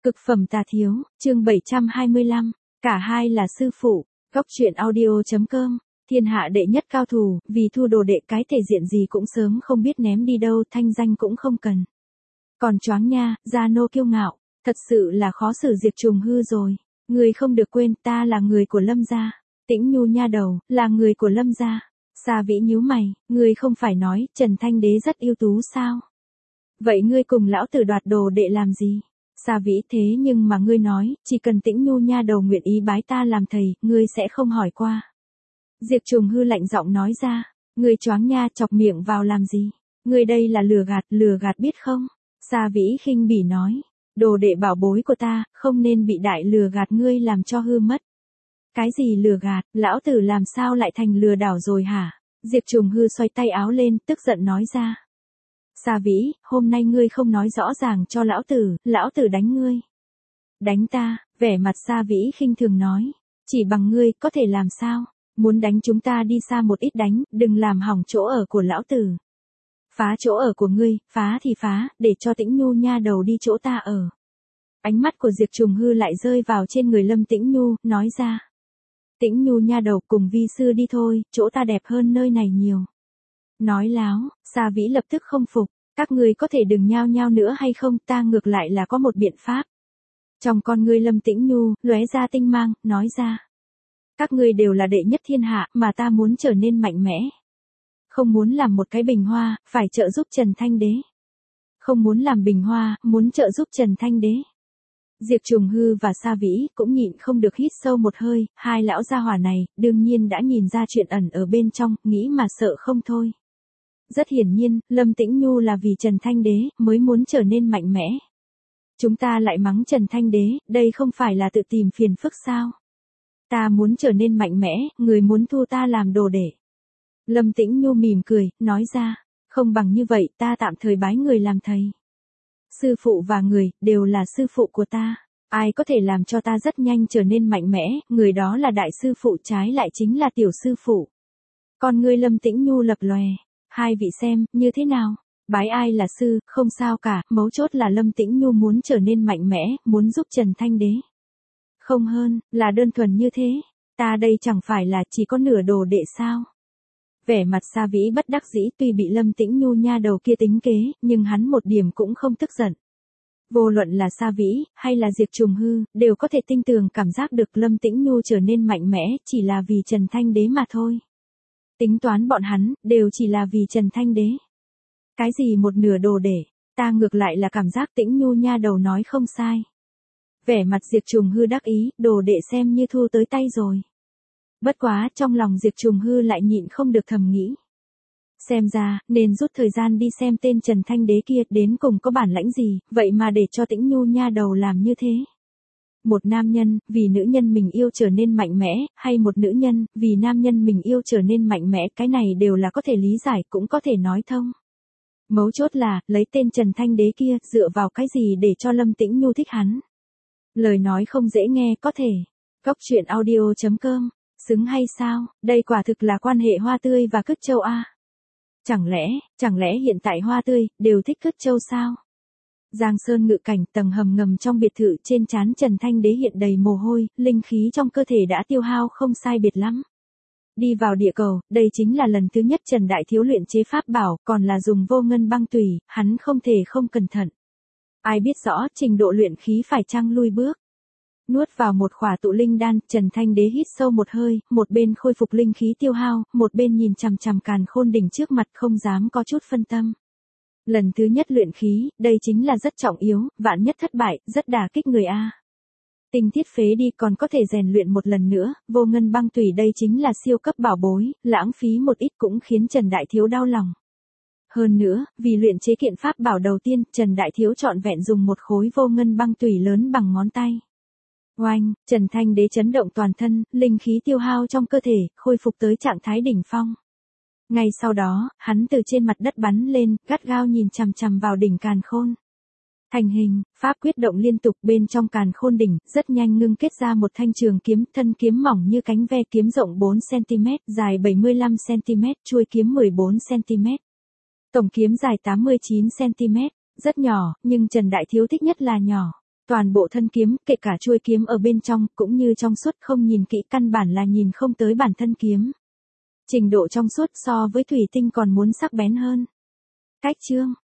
Cực phẩm tà thiếu, chương 725, cả hai là sư phụ, góc truyện audio.com, thiên hạ đệ nhất cao thủ, vì thu đồ đệ cái thể diện gì cũng sớm không biết ném đi đâu, thanh danh cũng không cần. Còn choáng nha, gia nô kiêu ngạo, thật sự là khó xử Diệp Trùng Hư rồi, người không được quên ta là người của Lâm gia, Tĩnh Nhu nha đầu, là người của Lâm gia. Sa Vĩ nhíu mày, người không phải nói Trần Thanh Đế rất ưu tú sao? Vậy ngươi cùng lão tử đoạt đồ đệ làm gì? Sa Vĩ thế nhưng mà ngươi nói, chỉ cần Tĩnh Nhu nha đầu nguyện ý bái ta làm thầy, ngươi sẽ không hỏi qua. Diệp Trùng Hư lạnh giọng nói ra, ngươi choáng nha, chọc miệng vào làm gì? Ngươi đây là lừa gạt biết không? Sa Vĩ khinh bỉ nói, đồ đệ bảo bối của ta, không nên bị đại lừa gạt ngươi làm cho hư mất. Cái gì lừa gạt, lão tử làm sao lại thành lừa đảo rồi hả? Diệp Trùng Hư xoay tay áo lên, tức giận nói ra. Sa Vĩ, hôm nay ngươi không nói rõ ràng cho lão tử đánh ngươi. Đánh ta, vẻ mặt Sa Vĩ khinh thường nói, chỉ bằng ngươi có thể làm sao? Muốn đánh chúng ta đi xa một ít đánh, đừng làm hỏng chỗ ở của lão tử. Phá chỗ ở của ngươi, phá thì phá, để cho Tĩnh Nhu nha đầu đi chỗ ta ở. Ánh mắt của Diệp Trùng Hư lại rơi vào trên người Lâm Tĩnh Nhu, nói ra. Tĩnh Nhu nha đầu, cùng vi sư đi thôi, chỗ ta đẹp hơn nơi này nhiều. Nói láo, Sa Vĩ lập tức không phục, các ngươi có thể đừng nhao nhao nữa hay không, ta ngược lại là có một biện pháp. Trong con ngươi Lâm Tĩnh Nhu, lóe ra tinh mang, nói ra. Các ngươi đều là đệ nhất thiên hạ, mà ta muốn trở nên mạnh mẽ. Không muốn làm một cái bình hoa, phải trợ giúp Trần Thanh Đế. Không muốn làm bình hoa, muốn trợ giúp Trần Thanh Đế. Diệp Trùng Hư và Sa Vĩ cũng nhịn không được hít sâu một hơi, hai lão gia hỏa này, đương nhiên đã nhìn ra chuyện ẩn ở bên trong, nghĩ mà sợ không thôi. Rất hiển nhiên, Lâm Tĩnh Nhu là vì Trần Thanh Đế, mới muốn trở nên mạnh mẽ. Chúng ta lại mắng Trần Thanh Đế, đây không phải là tự tìm phiền phức sao? Ta muốn trở nên mạnh mẽ, người muốn thu ta làm đồ đệ. Lâm Tĩnh Nhu mỉm cười, nói ra, không bằng như vậy, ta tạm thời bái người làm thầy. Sư phụ và người, đều là sư phụ của ta. Ai có thể làm cho ta rất nhanh trở nên mạnh mẽ, người đó là đại sư phụ, trái lại chính là tiểu sư phụ. Con ngươi Lâm Tĩnh Nhu lập lòe. Hai vị xem, như thế nào? Bái ai là sư, không sao cả, mấu chốt là Lâm Tĩnh Nhu muốn trở nên mạnh mẽ, muốn giúp Trần Thanh Đế. Không hơn, là đơn thuần như thế. Ta đây chẳng phải là chỉ có nửa đồ đệ sao? Vẻ mặt Sa Vĩ bất đắc dĩ, tuy bị Lâm Tĩnh Nhu nha đầu kia tính kế, nhưng hắn một điểm cũng không tức giận. Vô luận là Sa Vĩ, hay là Diệp Trùng Hư, đều có thể tinh tường cảm giác được Lâm Tĩnh Nhu trở nên mạnh mẽ, chỉ là vì Trần Thanh Đế mà thôi. Tính toán bọn hắn, đều chỉ là vì Trần Thanh Đế. Cái gì một nửa đồ để, ta ngược lại là cảm giác Tĩnh Nhu nha đầu nói không sai. Vẻ mặt Diệp Trùng Hư đắc ý, đồ đệ xem như thu tới tay rồi. Bất quá, trong lòng Diệp Trùng Hư lại nhịn không được thầm nghĩ. Xem ra, nên rút thời gian đi xem tên Trần Thanh Đế kia đến cùng có bản lãnh gì, vậy mà để cho Tĩnh Nhu nha đầu làm như thế. Một nam nhân, vì nữ nhân mình yêu trở nên mạnh mẽ, hay một nữ nhân, vì nam nhân mình yêu trở nên mạnh mẽ, cái này đều là có thể lý giải, cũng có thể nói thông. Mấu chốt là, lấy tên Trần Thanh Đế kia, dựa vào cái gì để cho Lâm Tĩnh Nhu thích hắn. Lời nói không dễ nghe, có thể. Góc truyện audio.com, xứng hay sao, đây quả thực là quan hệ Hoa Tươi và Cứt Châu a. Chẳng lẽ hiện tại Hoa Tươi, đều thích Cứt Châu sao? Giang Sơn ngự cảnh, tầng hầm ngầm trong biệt thự, trên trán Trần Thanh Đế hiện đầy mồ hôi, linh khí trong cơ thể đã tiêu hao không sai biệt lắm. Đi vào địa cầu, đây chính là lần thứ nhất Trần Đại Thiếu luyện chế pháp bảo, còn là dùng vô ngân băng tùy, hắn không thể không cẩn thận. Ai biết rõ trình độ luyện khí phải chăng lui bước. Nuốt vào một khỏa tụ linh đan, Trần Thanh Đế hít sâu một hơi, một bên khôi phục linh khí tiêu hao, một bên nhìn chằm chằm Càn Khôn đỉnh trước mặt, không dám có chút phân tâm. Lần thứ nhất luyện khí, đây chính là rất trọng yếu, vạn nhất thất bại, rất đả kích người a. Tinh thiết phế đi, còn có thể rèn luyện một lần nữa, vô ngân băng tùy đây chính là siêu cấp bảo bối, lãng phí một ít cũng khiến Trần Đại Thiếu đau lòng. Hơn nữa, vì luyện chế kiện pháp bảo đầu tiên, Trần Đại Thiếu trọn vẹn dùng một khối vô ngân băng tùy lớn bằng ngón tay. Oanh, Trần Thanh Đế chấn động toàn thân, linh khí tiêu hao trong cơ thể, khôi phục tới trạng thái đỉnh phong. Ngay sau đó, hắn từ trên mặt đất bắn lên, gắt gao nhìn chằm chằm vào đỉnh Càn Khôn. Thành hình, pháp quyết động liên tục, bên trong Càn Khôn đỉnh, rất nhanh ngưng kết ra một thanh trường kiếm, thân kiếm mỏng như cánh ve, kiếm rộng 4cm, dài 75cm, chuôi kiếm 14cm. Tổng kiếm dài 89cm, rất nhỏ, nhưng Trần Đại Thiếu thích nhất là nhỏ. Toàn bộ thân kiếm, kể cả chuôi kiếm ở bên trong, cũng như trong suốt, không nhìn kỹ căn bản là nhìn không tới bản thân kiếm. Trình độ trong suốt so với thủy tinh còn muốn sắc bén hơn. Cách chương